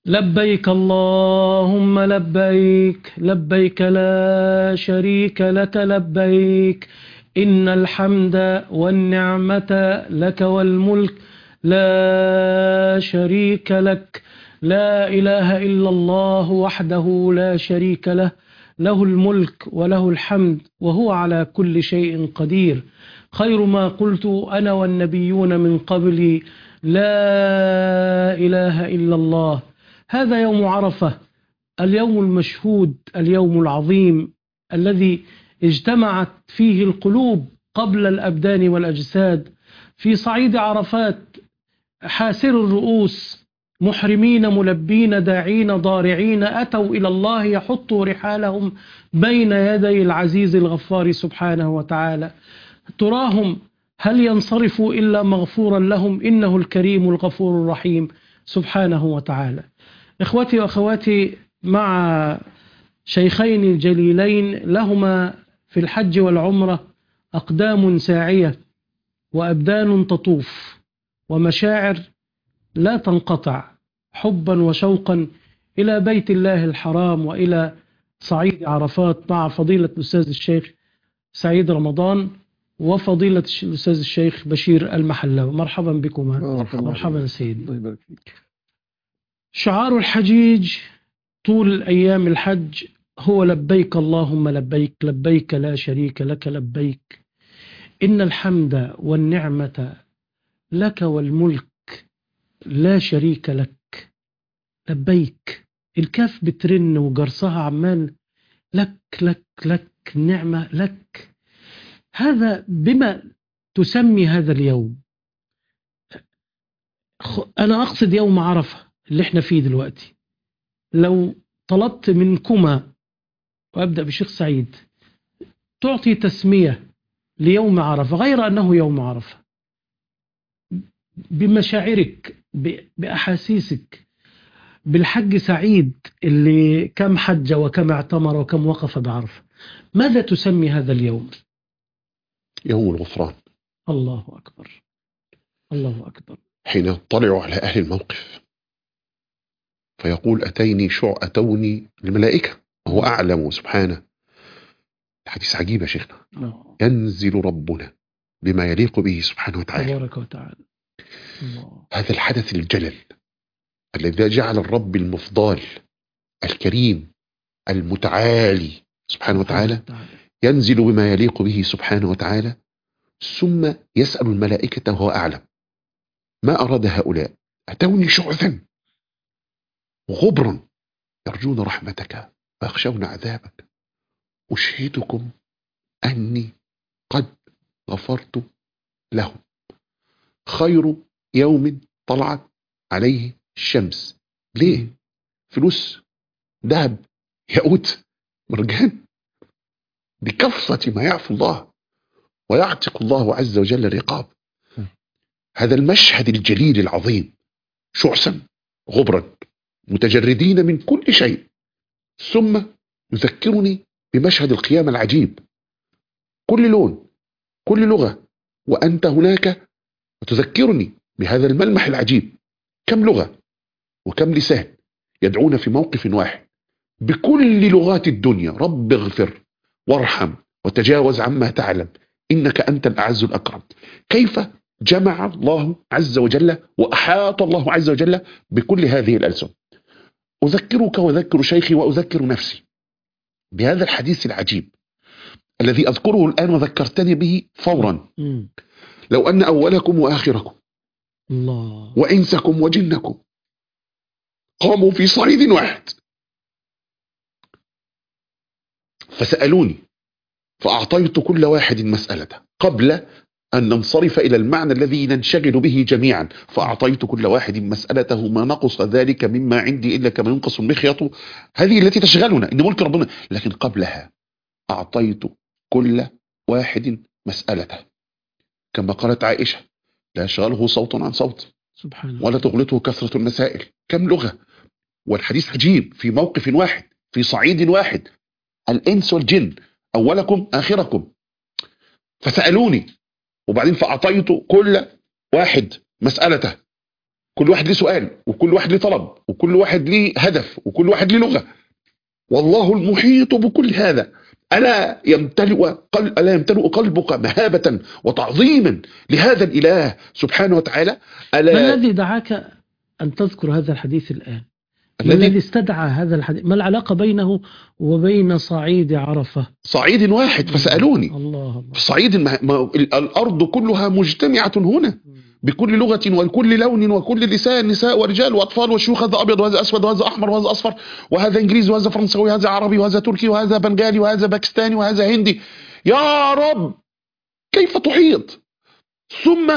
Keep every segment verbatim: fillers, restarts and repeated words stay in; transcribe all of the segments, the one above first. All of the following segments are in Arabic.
لبيك اللهم لبيك لبيك لا شريك لك لبيك إن الحمد والنعمة لك والملك لا شريك لك لا إله إلا الله وحده لا شريك له له الملك وله الحمد وهو على كل شيء قدير خير ما قلت أنا والنبيون من قبلي لا إله إلا الله. هذا يوم عرفة، اليوم المشهود، اليوم العظيم الذي اجتمعت فيه القلوب قبل الأبدان والأجساد في صعيد عرفات، حاسر الرؤوس محرمين ملبين داعين ضارعين أتوا إلى الله يحطوا رحالهم بين يدي العزيز الغفار سبحانه وتعالى. تراهم هل ينصرفوا إلا مغفورا لهم إنه الكريم الغفور الرحيم سبحانه وتعالى. إخوتي وأخواتي، مع شيخين الجليلين لهما في الحج والعمرة أقدام ساعية وأبدان تطوف ومشاعر لا تنقطع حبا وشوقا إلى بيت الله الحرام وإلى صعيد عرفات مع فضيلة الأستاذ الشيخ سعيد رمضان وفضيلة الأستاذ الشيخ بشير المحلاوي. مرحبا بكما. مرحبا, مرحبا سيدي. الله يبارك فيك. شعار الحجيج طول أيام الحج هو لبيك اللهم لبيك لبيك لا شريك لك لبيك إن الحمد والنعمة لك والملك لا شريك لك لبيك. الكاف بترن وجرسها عمال لك لك لك نعمة لك. هذا بما تسمي هذا اليوم. أنا أقصد يوم عرفة اللي احنا فيه دلوقتي. لو طلبت منكما، وأبدأ بشيخ سعيد، تعطي تسمية ليوم عرفة غير أنه يوم عرفة بمشاعرك بأحاسيسك بالحج سعيد اللي كم حج وكم اعتمر وكم وقف بعرفة، ماذا تسمي هذا اليوم؟ يوم الغفران. الله أكبر الله أكبر. حين يطلع على أهل الموقف فيقول أتيني شع أتوني الملائكة وهو أعلم سبحانه. الحديث عجيب يا شيخنا. الله. ينزل ربنا بما يليق به سبحانه وتعالى. تبارك وتعالى. الله. هذا الحدث الجلل الذي جعل الرب المفضال الكريم المتعالي سبحانه وتعالى ينزل بما يليق به سبحانه وتعالى، ثم يسأل الملائكة وهو أعلم ما أراد هؤلاء. أتوني شعثا غبرا يرجون رحمتك ويخشون عذابك أشهدكم أني قد غفرت لهم. خير يوم طلعت عليه الشمس. ليه؟ فلوس، ذهب، ياقوت، مرجان، بكثرة ما يعفو الله ويعتق الله عز وجل الرقاب. هذا المشهد الجليل العظيم، شعثا غبرا متجردين من كل شيء. ثم يذكرني بمشهد القيامة العجيب، كل لون كل لغة وأنت هناك، وتذكرني بهذا الملمح العجيب. كم لغة وكم لسان يدعون في موقف واحد بكل لغات الدنيا، رب اغفر وارحم وتجاوز عما تعلم إنك أنت الأعز الأكرم. كيف جمع الله عز وجل وأحاط الله عز وجل بكل هذه الألسن. أذكرك وأذكر شيخي وأذكر نفسي بهذا الحديث العجيب الذي أذكره الآن وذكرتني به فورا. لو أن أولكم وآخركم الله وإنسكم وجنكم قاموا في صعيد واحد فسألوني فأعطيت كل واحد مسألته قبل أن ننصرف إلى المعنى الذي ننشغل به جميعا، فأعطيت كل واحد مسألته ما نقص ذلك مما عندي إلا كما ينقص المخيط. هذه التي تشغلنا إن ملك ربنا، لكن قبلها أعطيت كل واحد مسألته كما قالت عائشة لا يشغله صوت عن صوت سبحان ولا تغلطه كثرة المسائل. كم لغة، والحديث عجيب في موقف واحد في صعيد واحد، الإنس والجن أولكم آخركم. فسألوني وبعدين فأعطيت كل واحد مسألته كل واحد ليه سؤال، وكل واحد ليه طلب، وكل واحد ليه هدف، وكل واحد ليه لغة. والله المحيط بكل هذا. ألا يمتلئ قلب ألا يمتلئ قلبك مهابة وتعظيما لهذا الإله سبحانه وتعالى؟ ألا ما الذي دعاك أن تذكر هذا الحديث الآن؟ ما الذي الذي استدعى هذا الحديث؟ ما العلاقة بينه وبين صعيد عرفة؟ صعيد واحد فسألوني. الله الله. صعيد ما ما الأرض كلها مجتمعة هنا بكل لغة وكل لون وكل لسان، نساء ورجال وأطفال وشيوخ، هذا أبيض وهذا أسود وهذا أحمر وهذا أصفر وهذا إنجليزي وهذا فرنساوي وهذا عربي وهذا تركي وهذا بنغالي وهذا باكستاني وهذا هندي. يا رب كيف تحيط؟ ثم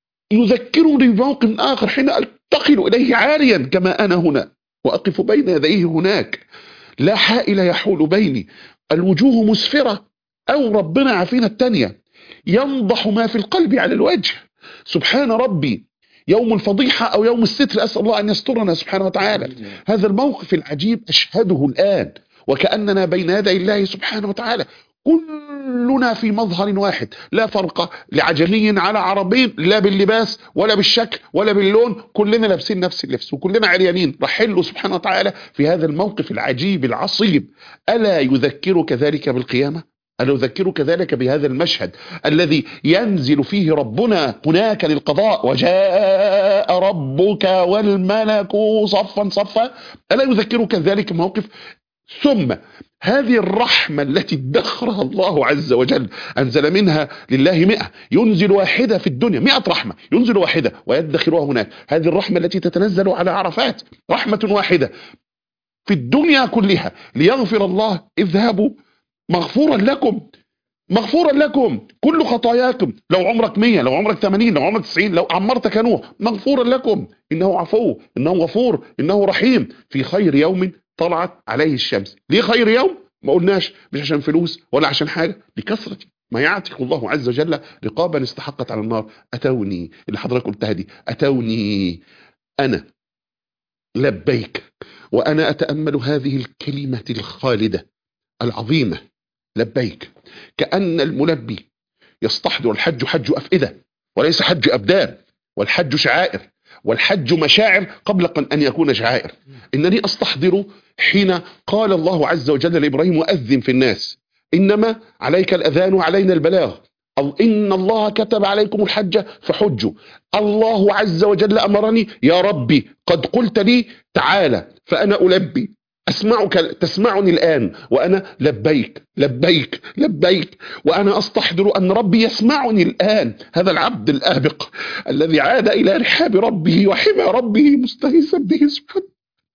يذكرني بموقف آخر حين ألتقل إليه عاليا كما أنا هنا وأقف بين يديه هناك، لا حائل يحول بيني، الوجوه مسفرة، أو ربنا عافينا التانية، ينضح ما في القلب على الوجه. سبحان ربي، يوم الفضيحة أو يوم الستر، أسأل الله أن يسترنا سبحانه وتعالى. هذا الموقف العجيب أشهده الآن وكأننا بين يدي الله سبحانه وتعالى، كلنا في مظهر واحد، لا فرق لعجمي على عربي، لا باللباس ولا بالشكل ولا باللون، كلنا لابسين نفس اللبس وكلنا عريانين، رحله سبحانه وتعالى في هذا الموقف العجيب العصيب. ألا يذكرك ذلك بالقيامة؟ ألا يذكرك ذلك بهذا المشهد الذي ينزل فيه ربنا هناك للقضاء، وجاء ربك والملك صفا صفا؟ ألا يذكرك ذلك الموقف؟ ثم هذه الرحمة التي ادخرها الله عز وجل، أنزل منها لله مئة، ينزل واحدة في الدنيا، مئة رحمة ينزل واحدة ويدخرها هناك. هذه الرحمة التي تتنزل على عرفات، رحمة واحدة في الدنيا كلها، ليغفر الله، اذهبوا مغفورا لكم، مغفورا لكم كل خطاياكم، لو عمرك مية، لو عمرك ثمانين، لو عمرك تسعين، لو عمرت كنوح، مغفورا لكم، إنه عفو، إنه غفور، إنه رحيم، في خير يوم طلعت عليه الشمس. ليه خير يوم؟ ما قلناش مش عشان فلوس ولا عشان حاجة، لكثرة ما يعتق الله عز وجل رقابا استحقت على النار. أتوني، اللي حضرتك قلتها دي، أتوني أنا لبيك، وأنا أتأمل هذه الكلمة الخالدة العظيمة لبيك، كأن الملبي يستحضر الحج حج أفئدة وليس حج أبدان، والحج شعائر، والحج مشاعر قبل أن يكون شعائر. إنني أستحضر حين قال الله عز وجل لإبراهيم وأذن في الناس، إنما عليك الأذان وعلينا البلاغ، أو إن الله كتب عليكم الحج فحجوا. الله عز وجل أمرني، يا ربي قد قلت لي تعالى فأنا ألبي، أسمعك تسمعني الآن وأنا لبيك لبيك لبيك، وأنا أستحضر أن ربي يسمعني الآن. هذا العبد الآبق الذي عاد إلى رحاب ربه وحمى ربه مستغيثا به سبحانه،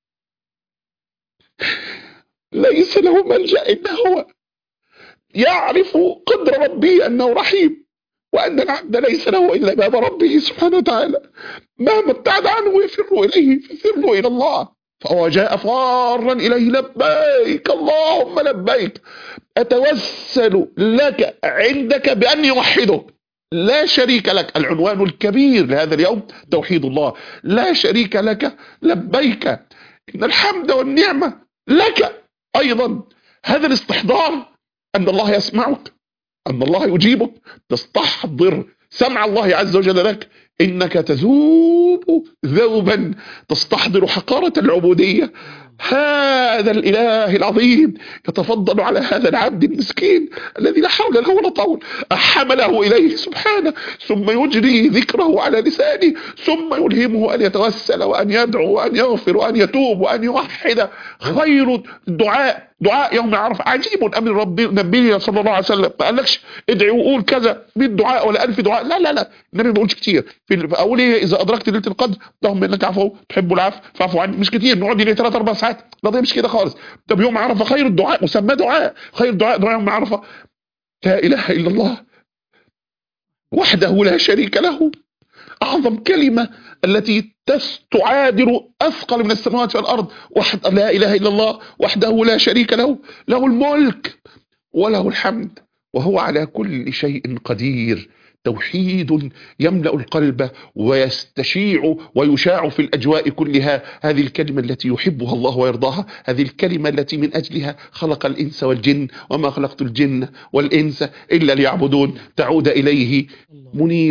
ليس له ملجأ إلا هو، يعرف قدر ربه أنه رحيم، وأن العبد ليس له إلا باب ربه سبحانه وتعالى، مهما ابتعد عنه يفر إليه ففروا إلى الله. فهو جاء فارا إليه، لبيك اللهم لبيك، أتوسل لك عندك بأن يوحده، لا شريك لك. العنوان الكبير لهذا اليوم توحيد الله، لا شريك لك، لبيك، إن الحمد والنعمة لك. أيضا هذا الاستحضار أن الله يسمعك، أن الله يجيبك، تستحضر سمع الله عز وجل لك، إنك تذوب ذوبا، تستحضر حقارة العبودية. هذا الإله العظيم يتفضل على هذا العبد المسكين الذي لا حول له ولا طول، حمله إليه سبحانه، ثم يجري ذكره على لسانه، ثم يلهمه أن يتوسل وأن يدعو وأن يغفر وأن يتوب وأن يوحد. خير الدعاء دعاء يوم عرفة. عجيب أمر ربي نبينا صلى الله عليه وسلم ما قالكش ادعي وقول كذا مية دعاء ولا ألف دعاء، لا لا لا، النبي ما بيقولش كتير. في أول إيه، إذا أدركت ليلة القدر اللهم إنك عفو تحب العفو فاعفو عني، مش كتير، نقعد لي ثلاث أربع ساعات، لا مش كده خالص. طب يوم عرفة خير الدعاء مسمى دعاء، خير دعاء دعاء يوم عرفة، لا إله إلا الله وحده لا شريك له، أعظم كلمة التي تعادل أثقل من السماوات والأرض، وحد لا إله إلا الله وحده لا شريك له، له الملك وله الحمد وهو على كل شيء قدير. توحيد يملأ القلب ويستشيع ويشاع في الأجواء كلها. هذه الكلمة التي يحبها الله ويرضاها، هذه الكلمة التي من أجلها خلق الإنس والجن، وما خلقت الجن والإنس إلا ليعبدون، تعود إليه منيبا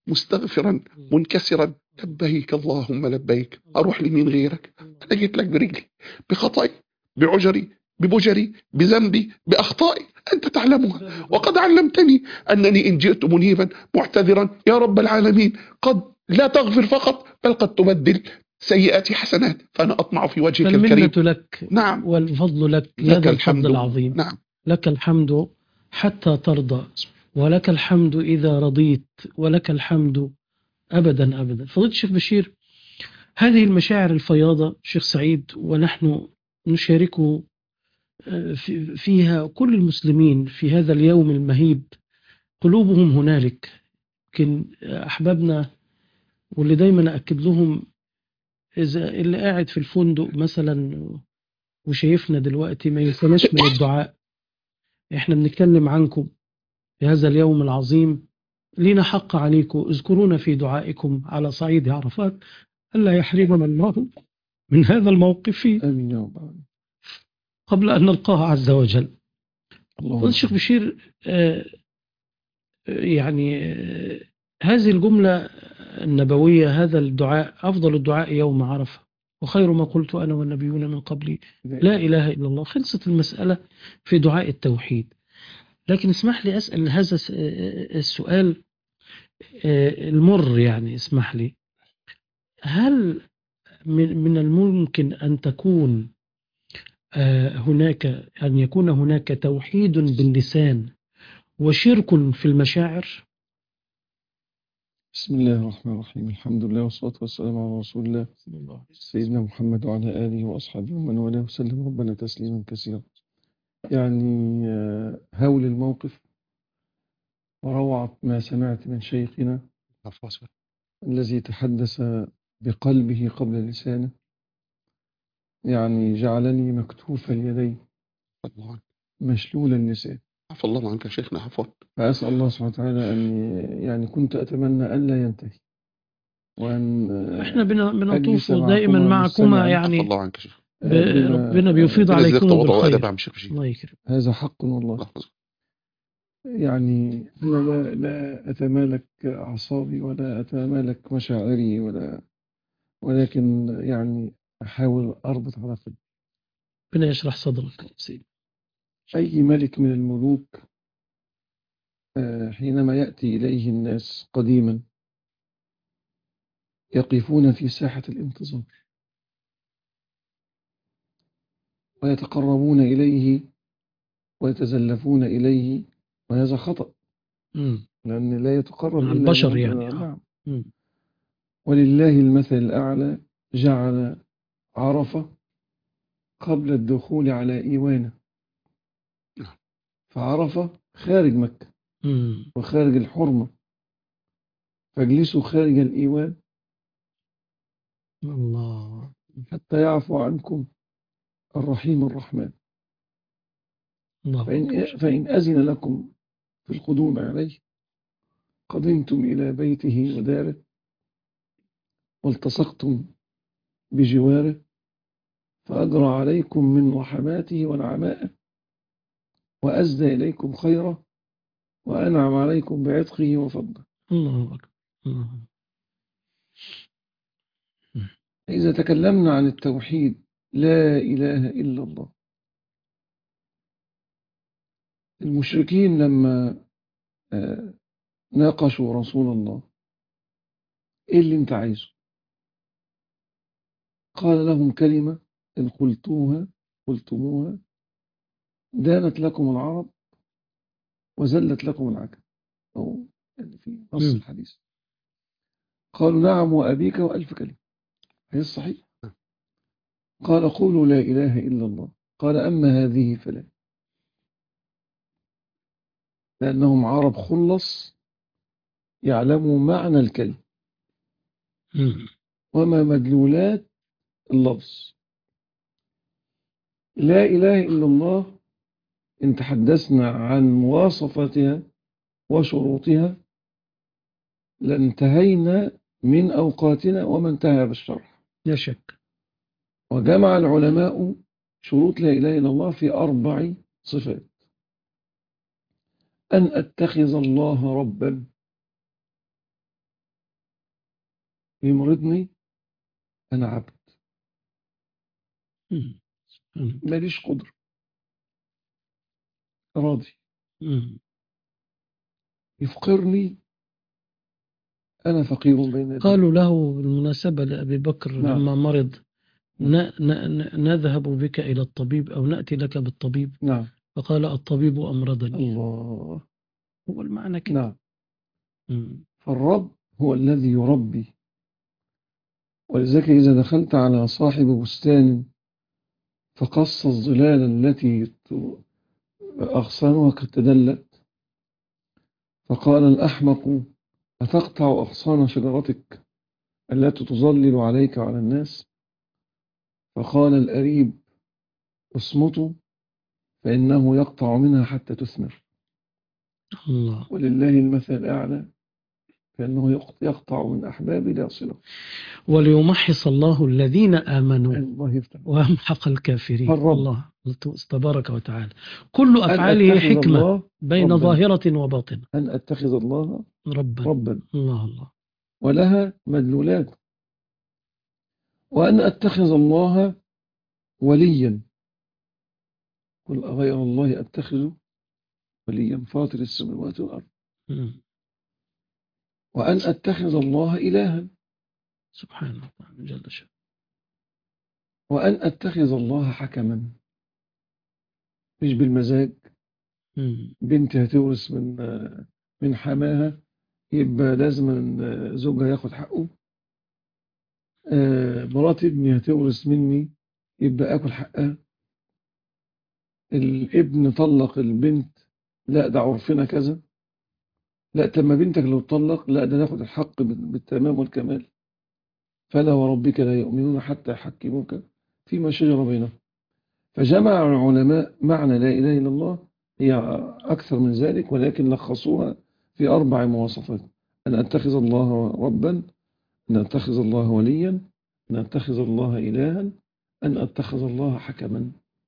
مستغفرا منكسرا لبيك اللهم لبيك، أروح لمين غيرك؟ أنا جيت لك برجلي بخطئي بعجري ببجري بذنبي بأخطائي أنت تعلمها، وقد علمتني أنني إن جئت منيبا معتذرا يا رب العالمين قد لا تغفر فقط بل قد تبدل سيئاتي حسنات، فأنا أطمع في وجهك الكريم. فالمنة لك نعم والفضل لك لك هذا الحمد. الفضل العظيم. نعم لك الحمد حتى ترضى، ولك الحمد إذا رضيت، ولك الحمد أبدا أبدا. فضيلة الشيخ بشير، هذه المشاعر الفياضة شيخ سعيد ونحن نشاركه في- فيها كل المسلمين في هذا اليوم المهيب، قلوبهم هنالك. لكن أحبابنا واللي دايما أكد لهم، إذا اللي قاعد في الفندق مثلا وشايفنا دلوقتي ما ينسناش من الدعاء. احنا بنتكلم عنكم في هذا اليوم العظيم، لينا حق عليكم، اذكرونا في دعائكم على صعيد عرفات، ألا يحرمنا الله من هذا الموقف آمين يا رب العالمين. قبل أن نلقاه عز وجل. اللهم الشيخ بشير، آه، يعني آه، هذه الجملة النبوية، هذا الدعاء أفضل الدعاء يوم عرفة، وخير ما قلت أنا والنبيون من قبلي لا إله إلا الله. خلصت المسألة في دعاء التوحيد. لكن اسمح لي أسأل هذا السؤال المر، يعني اسمح لي، هل من من الممكن أن تكون هناك أن يكون هناك توحيد باللسان وشرك في المشاعر؟ بسم الله الرحمن الرحيم، الحمد لله والصلاة والسلام على رسول الله سيدنا محمد وعلى آله وأصحابه ومن والاه وسلم ربنا تسليما كثيرا. يعني آه، هول الموقف وروعة ما سمعت من شيخنا الذي تحدث بقلبه قبل لسانه، يعني جعلني مكتوف اليدين مشلول اللسان. عفى الله عنك يا شيخنا. عفوا. فأسأل الله سبحانه وتعالى أن يعني كنت أتمنى أن لا ينتهي، وأن احنا بن- بنطوف أجلس دائما معكما معكما، مستمعا. عفى يعني الله عنك يا شيخ. ب- بما- ربنا بيفيض ربنا يزيدك عليكم تواضع وأدب بالخير. يا عم شيخ بشير. الله يكرم. هذا حق والله. الله يحفظك. يعني أنا لا, لا أتمالك أعصابي ولا أتمالك مشاعري ولا، ولكن يعني أحاول أربط على قلبي. ربنا يشرح صدرك سيدي. أي ملك من الملوك آه، حينما يأتي إليه الناس قديما يقفون في ساحة الانتظار ويتقربون إليه ويتزلفون إليه، وهذا خطأ مم. لأن لا يتقرب مع إلا البشر بمن- يعني. آه. نعم. مم. ولله المثل الأعلى، جعل عرفة قبل الدخول على إيوانه، فعرفة خارج مكة مم. وخارج الحرمة، فاجلسوا خارج الإيوان الله. حتى يعفو عنكم الرحيم الرحمن. الله فإن, أكبر. فإن أذن لكم في القدوم عليه قدمتم إلى بيته وداره والتصقتم بجواره فأجرى عليكم من رحماته ونعمائه وأزدى إليكم خيره وأنعم عليكم بعتقه وفضله. الله أكبر. الله. إذا تكلمنا عن التوحيد، لا إله إلا الله. المشركين لما آه، ناقشوا رسول الله إيه اللي أنت عايزه؟ قال لهم كلمة إن قلتوها قلتموها دانت لكم العرب وزلت لكم العجم، أو يعني في نص مم. الحديث. قالوا نعم وأبيك وألف كلمة، هي الصحيح. قال قولوا لا إله إلا الله. قال أما هذه فلا، لأنهم عرب خلص يعلموا معنى الكلمة مم. وما مدلولات اللفظ. لا إله إلا الله إن تحدثنا عن مواصفتها وشروطها لانتهينا من أوقاتنا وما انتهى بالشرح. لا شك. وجمع العلماء شروط لا إله إلا الله في أربع صفات: أن أتخذ الله ربا، يمرضني أنا عبد مم. مم. ماليش قدرة راضي. مم. يفقرني أنا فقير بين يديه. قالوا له بالمناسبة لأبي بكر نعم. لما مرض نعم. ن- ن- نذهب بك إلى الطبيب أو نأتي لك بالطبيب، نعم. فقال الطبيب أمرضني. الله. هو المعنى كده. نعم. مم. فالرب هو الذي يربي. ولذلك إذا دخلت على صاحب بستان فقص الظلال التي ت- أغصانها قد تدلت فقال الأحمق أتقطع أغصان شجرتك التي تظلل عليك وعلى الناس؟ فقال الأريب اصمتوا فإنه يقطع منها حتى تثمر. الله. ولله المثل الأعلى فإنه يقط- يقطع من أحبابه لا صلة. وليمحص الله الذين آمنوا الله يفتح. ويمحق الكافرين. فالرب الله تبارك وتعالى كل أن أفعاله أتخذ حكمة الله بين ربا. ظاهرة وباطنة. أن أتخذ الله ربا. ربا الله الله. ولها مدلولات. وأن أتخذ الله وليا. قل أغير الله أتخذ وليا فاطر السماوات والأرض. مم. وأن أتخذ الله إلها. سبحانه وتعالى جل شأنه. وأن أتخذ الله حكما. مش بالمزاج. مم. بنتي هتورث من من حماها يبقى لازم زوجها ياخد حقه. آه، مرات ابني هتورث مني يبقى آكل حقها. الابن طلق البنت لا ده عرفنا كذا. لا طب ما بنتك لو تطلق لا ده ناخد الحق بالتمام والكمال. فلا وربك لا يؤمنون حتى يحكموك فيما شجر بينهم. فجمع العلماء معنى لا إله إلا الله هي أكثر من ذلك ولكن لخصوها في أربع مواصفات: أن أتخذ الله ربا، أن أتخذ الله وليا، أن أتخذ الله إلها، أن أتخذ الله حكما.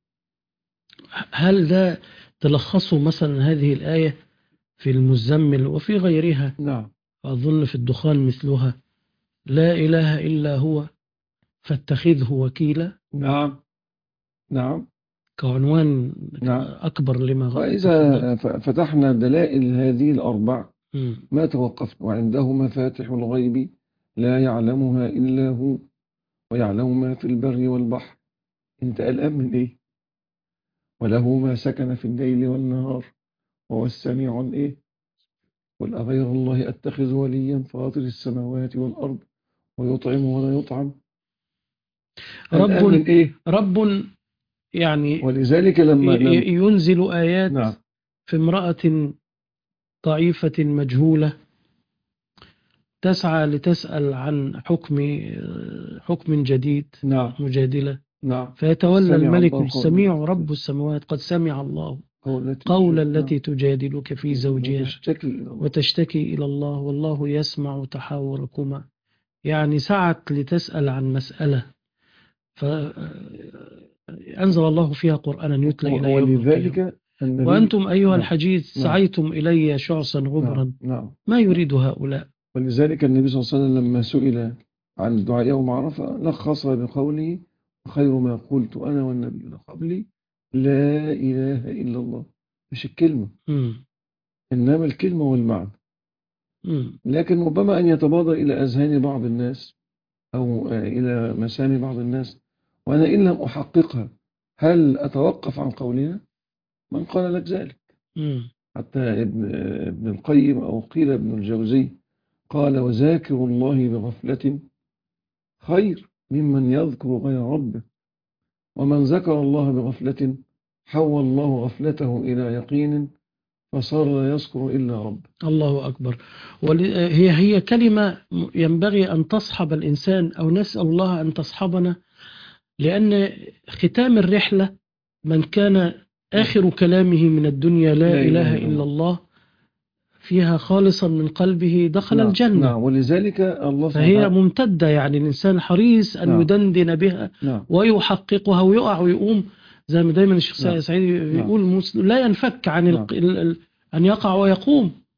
هل ده تلخصه مثلا هذه الآية في المزمل وفي غيرها؟ نعم. أظن في الدخان مثلها لا إله إلا هو فاتخذه وكيلا. نعم. نعم. كعنوان نعم. أكبر لما غير. وإذا فتحنا دلائل هذه الأربع مم. ما توقفت. وعنده مفاتح الغيب لا يعلمها إلا هو ويعلم ما في البر والبحر. انت قلقان من ايه؟ وله ما سكن في الليل والنهار وهو السميع الايه؟ قل أغير الله أتخذ وليا فاطر السماوات والأرض ويطعم ولا يطعم. قلقان رب من ايه؟ رب يعني ولذلك لما ي- لم ي- ينزل آيات نعم. في امرأة ضعيفة مجهولة تسعى لتسأل عن حكم حكم جديد نعم. مجادلة، نعم. فيتولى سمع الملك الله السميع قول رب السماوات قد سمع الله قول قول التي التي تجادلك في زوجها تشتكي إلى الله. وتشتكي إلى الله والله يسمع تحاوركما. يعني سعت لتسأل عن مسألة فأنزل الله فيها قرآنا يتلى إلى يوم القيامة. ولذلك النبي وأنتم أيها نعم. الحجيج سعيتم إلي شعصا غبرا. نعم. نعم. ما يريد هؤلاء. ولذلك النبي صلى الله عليه وسلم لما سئل عن الدعاء يوم عرفة لخص بقوله: خير ما قلت أنا والنبيون قبلي لا إله إلا الله. مش الكلمة مم. إنما الكلمة والمعنى. مم. لكن ربما أن يتبادر إلى أذهان بعض الناس أو إلى مسامع بعض الناس وأنا إن لم أحققها هل أتوقف عن قولها؟ من قال لك ذلك؟ مم. حتى ابن, ابن القيم أو قيل ابن الجوزي قال: وذاكر الله بغفلة خير ممن يذكر غير ربه، ومن ذكر الله بغفلة حول الله غفلته إلى يقين فصار لا يذكر إلا رب. الله أكبر. وهي هي كلمة ينبغي أن تصحب الإنسان أو نسأل الله أن تصحبنا، لأن ختام الرحلة من كان آخر كلامه من الدنيا لا, لا إله إلا الله فيها خالصا من قلبه دخل نعم. الجنة. نعم. ولذلك الله فهي ممتدة، يعني الإنسان حريص أن نعم. يدندن بها نعم. ويحققها ويقع ويقوم زي ما دايما الشيخ نعم. سعيد يقول: نعم. لا ينفك عن نعم. ال... أن يقع ويقوم.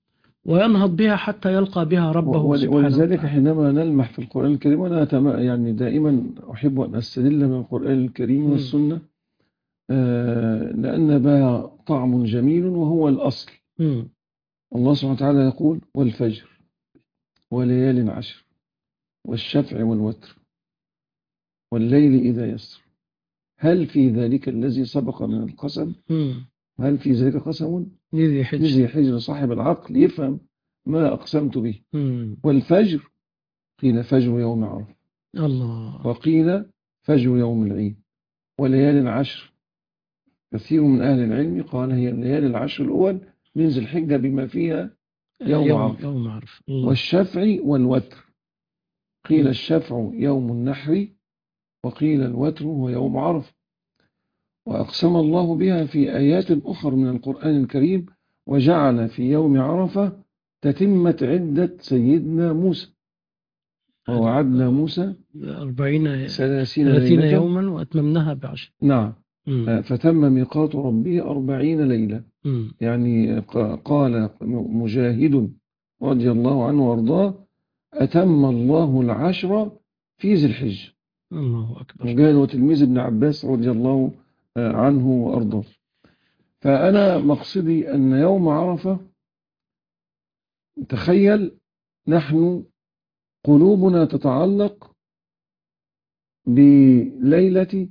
وينهض بها حتى يلقى بها ربه ول- سبحانه ولذلك وتعالى. حينما نلمح في القرآن الكريم، وأنا أتم- يعني دائما أحب أن أستدل من القرآن الكريم مم. والسنة، آه، لأن بها طعم جميل وهو الأصل. مم. الله سبحانه وتعالى يقول: والفجر وليال عشر والشفع والوتر والليل إذا يسر هل في ذلك الذي سبق من القسم؟ مم. هل في ذلك قسم؟ لذي حج. لذي حجر صاحب العقل يفهم ما أقسمت به. مم. والفجر قيل فجر يوم عرفة، الله. وقيل فجر يوم العيد. وليال عشر كثير من أهل العلم قال هي الليالي العشر الأول من ذي الحجة بما فيها يوم يوم عرفة. يوم عرفة. الله. والشفع والوتر قيل مم. الشفع يوم النحر، وقيل الوتر هو يوم عرفة. وأقسم الله بها في آيات أخرى من القرآن الكريم، وجعل في يوم عرفة تتمة عدة سيدنا موسى، ووعدنا موسى أربعين ثلاثين ثلاثين ليلة. يوما وأتممناها بعشر. نعم. مم. فتم ميقات ربه أربعين ليلة. مم. يعني ق- قال مجاهد رضي الله عنه وارضاه: أتم الله العشر في ذي الحجة. الله أكبر. مجاهد وتلميذ ابن عباس رضي الله عنه وارضاه. فأنا مقصدي أن يوم عرفة، تخيل نحن قلوبنا تتعلق بليلة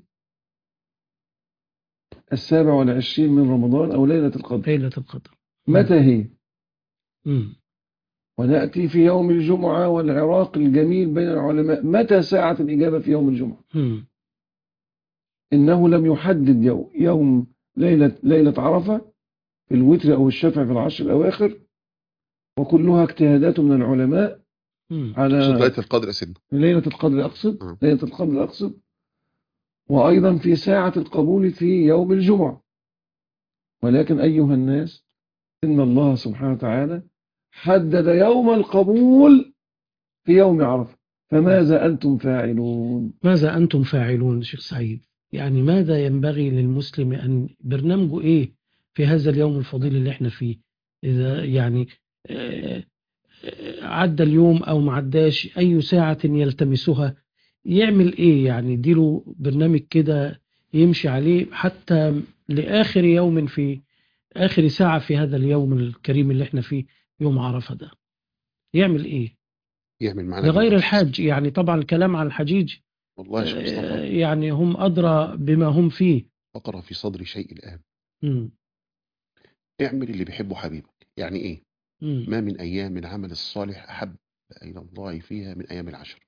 السابع والعشرين من رمضان أو ليلة القدر. ليلة القدر. مم. متى هي؟ مم. ونأتي في يوم الجمعة والعراق الجميل بين العلماء، متى ساعة الإجابة في يوم الجمعة؟ مم. إنه لم يحدد يوم, يوم ليلة, ليلة عرفة في الوتر أو الشفع في العشر الأواخر، وكلها اجتهادات من العلماء مم. اقصد على ليله القدر يا سيدنا. ليلة القدر. أقصد آه. ليلة القدر أقصد وأيضا في ساعة القبول في يوم الجمعة. ولكن أيها الناس، إن الله سبحانه وتعالى حدد يوم القبول في يوم عرفة، فماذا أنتم فاعلون؟ ماذا أنتم فاعلون شيخ سعيد؟ يعني ماذا ينبغي للمسلم أن برنامجه إيه في هذا اليوم الفضيل اللي احنا فيه؟ إذا يعني آه، آه، عدى اليوم أو ما عداش، أي ساعة يلتمسها يعمل إيه؟ يعني يديله برنامج كده يمشي عليه حتى لآخر يوم، في آخر ساعة في هذا اليوم الكريم اللي احنا فيه يوم عرفة ده، يعمل إيه؟ يعمل معنا لغير بالمعروف. الحاج، يعني طبعا الكلام عن الحجيج والله يا شيخ آه، مصطفى يعني هم أدرى بما هم فيه. فقر في صدري شيء الآن. مم. اعمل اللي بيحبه حبيبك. يعني ايه؟ مم. ما من ايام العمل الصالح احب الى الله فيها من ايام العشر.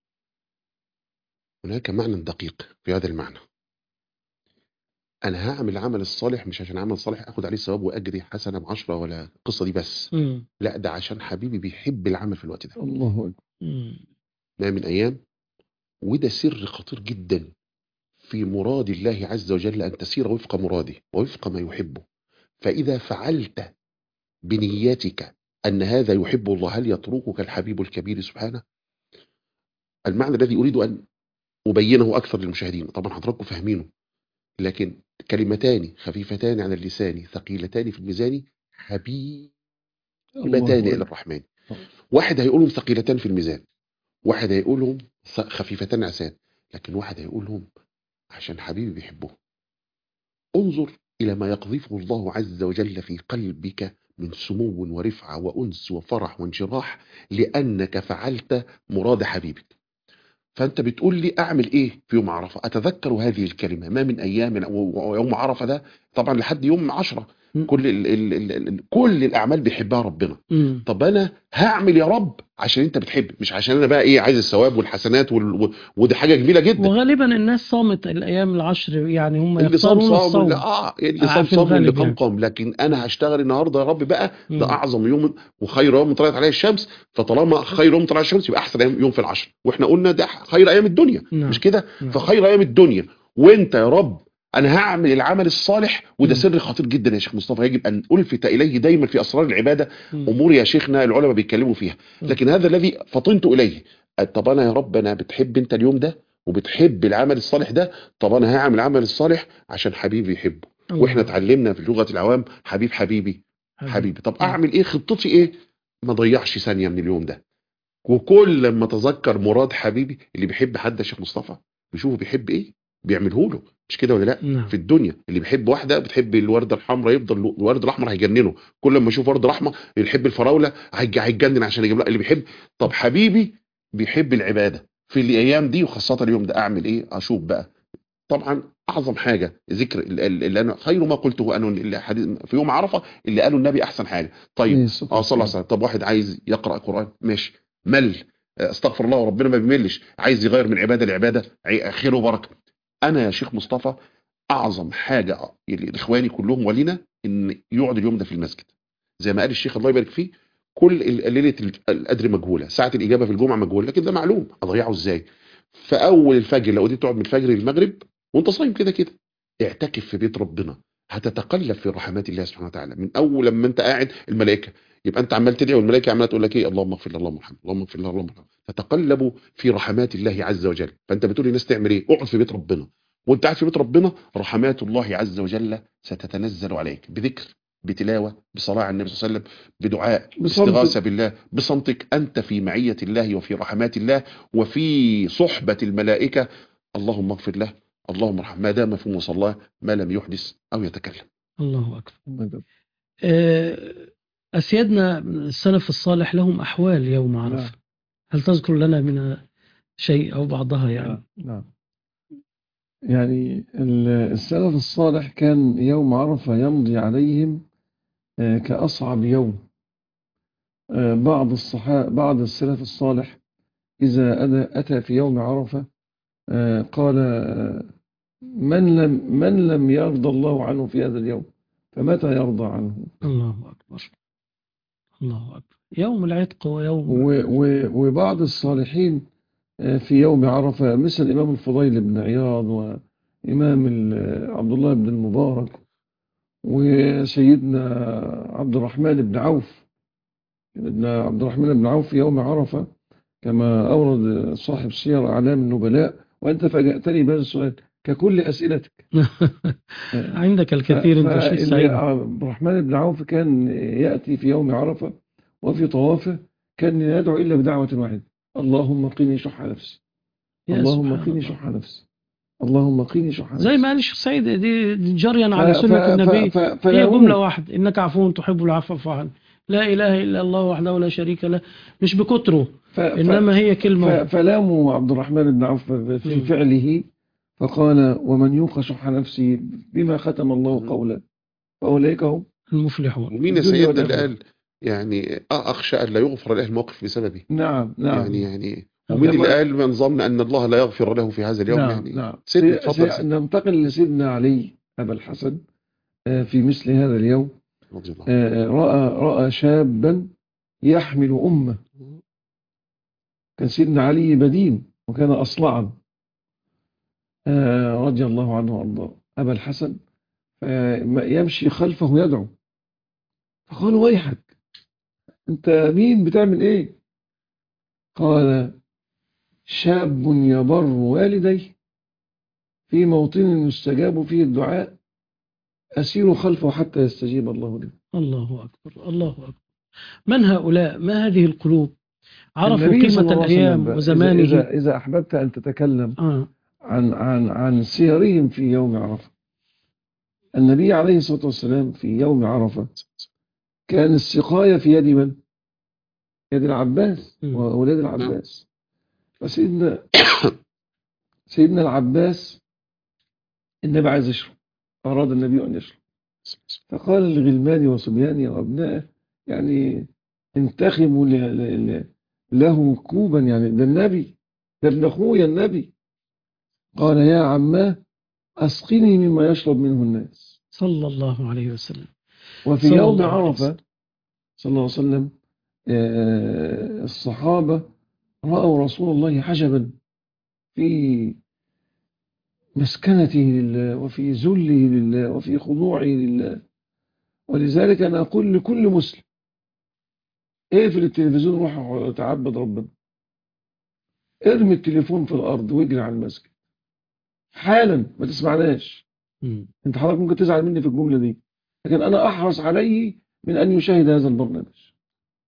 هناك معنى دقيق في هذا المعنى. انا هعمل العمل الصالح مش عشان عمل صالح اخد عليه ثواب واجري حسنه بعشرة ولا القصه دي بس. مم. لا، ده عشان حبيبي بيحب العمل في الوقت ده. الله أكبر. مم. ما من ايام، وده سر خطير جدا في مراد الله عز وجل، ان تسير وفق مراده ووفق ما يحبه. فاذا فعلت بنيتك ان هذا يحب الله، هل يتركك الحبيب الكبير سبحانه؟ المعنى الذي اريد ان أبينه أكثر للمشاهدين، طبعا حضراتكم فاهمينه، لكن كلمتان خفيفتان على اللسان ثقيلتان في الميزان حبيبتان الله إلى أكبر. الرحمن. واحد هيقولهم ثقيلتان في الميزان، واحد هيقولهم خفيفتان على اللسان، لكن واحد هيقولهم عشان حبيبي بيحبه. انظر إلى ما يقذفه الله عز وجل في قلبك من سمو ورفعة وأنس وفرح وانشراح، لأنك فعلت مراد حبيبك. فأنت بتقول لي أعمل إيه في يوم عرفة؟ أتذكر هذه الكلمة: ما من أيام، ويوم عرفة ده طبعا لحد يوم عشرة مم. كل ال ال ال ال كل الأعمال بيحبها ربنا. مم. طب أنا هعمل يا رب عشان أنت بتحب، مش عشان أنا بقى إيه عايز الثواب والحسنات وال... و- ودي حاجة جميلة جدا. وغالبا الناس صامت الأيام العشر، يعني هم اللي صام يختارون صام، اللي الصوم اه اللي آه، صام في صام واللي الغالب قام يعني. قام، لكن انا مم. هشتغل النهارده يا رب بقى، ده مم. اعظم يوم وخير يوم طلعت عليه الشمس، فطالما خير يوم طلع الشمس يبقى احسن يوم في العشر، واحنا قلنا ده خير ايام الدنيا، مش نعم. كده؟ نعم. فخير ايام الدنيا، وانت يا رب انا هعمل العمل الصالح. وده مم. سر خطير جدا يا شيخ مصطفى، يجب ان الفت اليه دايما في اسرار العباده. مم. امور يا شيخنا العلماء بيتكلموا فيها، مم. لكن هذا الذي فطنت اليه. طب انا يا رب انا بتحب انت اليوم ده وبتحب العمل الصالح ده، طب انا هعمل العمل الصالح عشان حبيبي يحبه. واحنا الله. اتعلمنا في لغه العوام حبيب حبيبي حبيبي. حبيبي. طب مم. اعمل ايه؟ خطتي ايه؟ ما ضيعش ثانيه من اليوم ده. وكل لما اتذكر مراد حبيبي اللي بيحب حد يا شيخ مصطفى بيشوفه بيحب ايه بيعمله له، مش كده ولا لا؟ نعم. في الدنيا اللي بيحب واحده بتحب الورده الحمراء يفضل الورد الاحمر هيجننه، كل لما يشوف ورده احمر اللي يحب الفراوله هيج- هيتجنن عشان يجيب لها اللي بيحب. طب حبيبي بيحب العباده في الايام دي وخاصه اليوم ده اعمل ايه؟ اشوف بقى طبعا اعظم حاجه ذكر ال- ال- اللي انا خير ما قلته انا اللي حديث في يوم عرفه اللي قاله النبي احسن حاجه. طيب عليه الصلاة اه صلى الله عليه والسلام. وسلم. طب واحد عايز يقرا قران ماشي مل، آه، استغفر الله وربنا ما بيملش، عايز يغير من عباده لعباده عي- خير وبركه. انا يا شيخ مصطفى اعظم حاجه لاخواني كلهم ولينا ان يقعد اليوم ده في المسجد زي ما قال الشيخ الله يبارك فيه. كل ال- ليله القدر مجهوله، ساعه الاجابه في الجمعه مجهوله، لكن ده معلوم اضيعه ازاي؟ في اول الفجر لو دي تقعد من الفجر للمغرب وانت صايم كده كده اعتكف في بيت ربنا، هتتقلب في رحمات الله سبحانه وتعالى من اول لما انت قاعد الملائكه يبقى انت عمال تدعي والملائكه عماله تقول لك ايه اللهم اغفر لي اللهم ارحمه اللهم اغفر لي اللهم ارحمه، تتقلب في رحمات الله عز وجل. فانت بتقول للناس تعمل ايه؟ اقعد في بيت ربنا، وانت قاعد في بيت ربنا رحمات الله عز وجل ستتنزل عليك بذكر بتلاوه بصلاه على النبي صلى الله عليه وسلم بدعاء باستغاثه بصمت. بالله بصمتك، انت في معيه الله وفي رحمات الله وفي صحبه الملائكه. اللهم اغفر له اللهم ارحمه ما دام في مصلاه ما لم يحدث او يتكلم. الله أكبر. آه، أسيادنا السلف الصالح لهم أحوال يوم عرفة. نعم. هل تذكر لنا منها شيء أو بعضها يعني؟ نعم. نعم. يعني ال- السلف الصالح كان يوم عرفة يمضي عليهم آه، كأصعب يوم. آه، بعض الصحابة بعض السلف الصالح إذا أتى أتى في يوم عرفة آه، قال آه، من لم من لم يرضى الله عنه في هذا اليوم فمتى يرضى عنه؟ الله أكبر. الله أكبر. يوم العتق ويوم و- و- وبعض الصالحين آه، في يوم عرفة مثل الإمام الفضيل بن عياض وإمام ال- عبد الله بن المبارك وسيدنا عبد الرحمن بن عوف. سيدنا عبد الرحمن بن عوف في يوم عرفة كما أورد صاحب سير أعلام النبلاء. وأنت فاجأتني بهذا السؤال ككل أسئلتك. عندك الكثير أنت شيخ سعيد. عبد الرحمن بن عوف كان يأتي في يوم عرفة وفي طوافه كان يدعو إلا بدعوة واحدة: اللهم قني شح نفسي، يا اللهم سبحان قني الله. شح نفسي، اللهم قني شح نفسي. زي ما قال الشيخ سعيد دي دي جريا ف- على ف- سنة ف- النبي. ف- هي فله جملة واحدة: إنك عفو تحب العفو فاعف عني. لا إله إلا الله وحده لا شريك له. مش بكتره ف- ف- إنما هي كلمة ف- واحدة. فلاموا عبد الرحمن بن عوف في مم. فعله فقال: ومن يوق شح نفسي بما ختم الله قولا فأولئك هم المفلحون. ومين يا الدنيا سيدنا اللي والآخرة. قال يعني اخشى ان لا يغفر له الموقف بسببي؟ نعم. نعم. يعني يعني ومين اللي لما- قال من ظن ان الله لا يغفر له في هذا اليوم؟ نعم. يعني نعم. سيدنا سي- اتفضل سي- سيدنا ننتقل لسيدنا علي أبا الحسن آه، في مثل هذا اليوم. رضي الله آه، رأى رأى شابا يحمل أمه. عنه. كان سيدنا علي بدين وكان أصلعا آه، رضي الله عنه وأرضاه أبا الحسن. آه، يمشي خلفه يدعو فقال: ويحك، أنت مين بتعمل إيه؟ قال: شاب يبر والديه في موطن يستجاب فيه الدعاء أسير خلفه حتى يستجيب الله لي. الله أكبر. الله أكبر. من هؤلاء؟ ما هذه القلوب؟ عرفوا النبي صلى قيمة الله عليه وسلم الأيام بقى، إذا, وزمانه. إذا, إذا أحببت أن تتكلم آه. عن, عن, عن سيرهم في يوم عرفة، النبي عليه الصلاة والسلام في يوم عرفة كان السقاية في يد من؟ يد العباس م. وأولاد العباس. فسيدنا سيدنا العباس النبي عايز يشرب، أراد النبي أن يشرب فقال لغلمانه وصبيانه وأبنائه: يعني انتخبوا ل- ل- له كوبا، يعني ده النبي، ده ابن أخويا النبي. قال: يا عماه أسقني مما يشرب منه الناس. صلى الله عليه وسلم. وفي صلى يوم الله عليه عرفة وسلم. صلى الله عليه وسلم آه، الصحابة رأوا رسول الله عجبا في مسكنته لله وفي ذله لله وفي خضوعه لله. ولذلك أنا أقول لكل مسلم: اقفل التلفزيون روح تعبد ربنا، ارمي التليفون في الأرض واجري على المسجد حالا، ما تسمعناش. م. انت حضرتك ممكن تزعل مني في الجملة دي، لكن أنا أحرص عليه من أن يشاهد هذا البرنامج.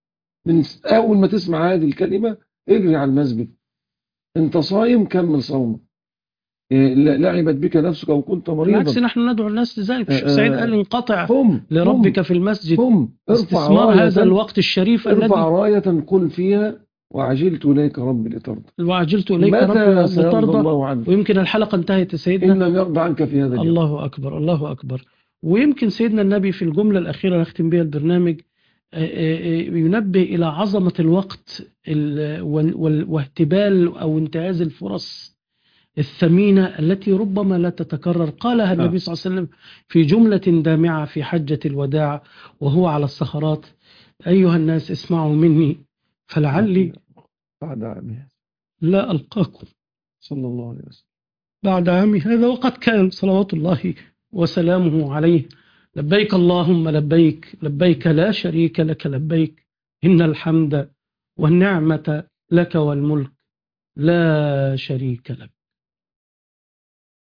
من أول ما تسمع هذه الكلمة اجري على المسجد. أنت صايم كمل صومك، إيه، لعبت بك نفسك أو كنت بالعكس مريضا. نحن ندعو الناس لذلك. الشيخ آه، سعيد قال انقطع قم لربك قم في المسجد، قم ارفع استثمار هذا راية، الوقت الشريف ارفع الذي راية قل فيها وعجلت إليك ربي لترضى. وعجلت إليك متى رب سيرضى لترضى. الله عنك ويمكن الحلقة انتهت يا إن سيدنا. لم يرضى عنك في هذا اليوم. الله أكبر الله أكبر. ويمكن سيدنا النبي في الجملة الأخيرة نختم بها البرنامج آه، آه، آه، ينبه إلى عظمة الوقت ال- وال- وال- واهتبال أو انتهاز الفرص الثمينة التي ربما لا تتكرر. قالها النبي آه. صلى الله عليه وسلم في جملة دامعة في حجة الوداع وهو على الصخرات: أيها الناس اسمعوا مني فلعلي بعد عامها لا ألقاكم صلى الله عليه وسلم. بعد عامي هذا. وقد كان صلوات الله وسلامه عليه. لبيك اللهم لبيك، لبيك لا شريك لك لبيك، إن الحمد والنعمة لك والملك لا شريك لك.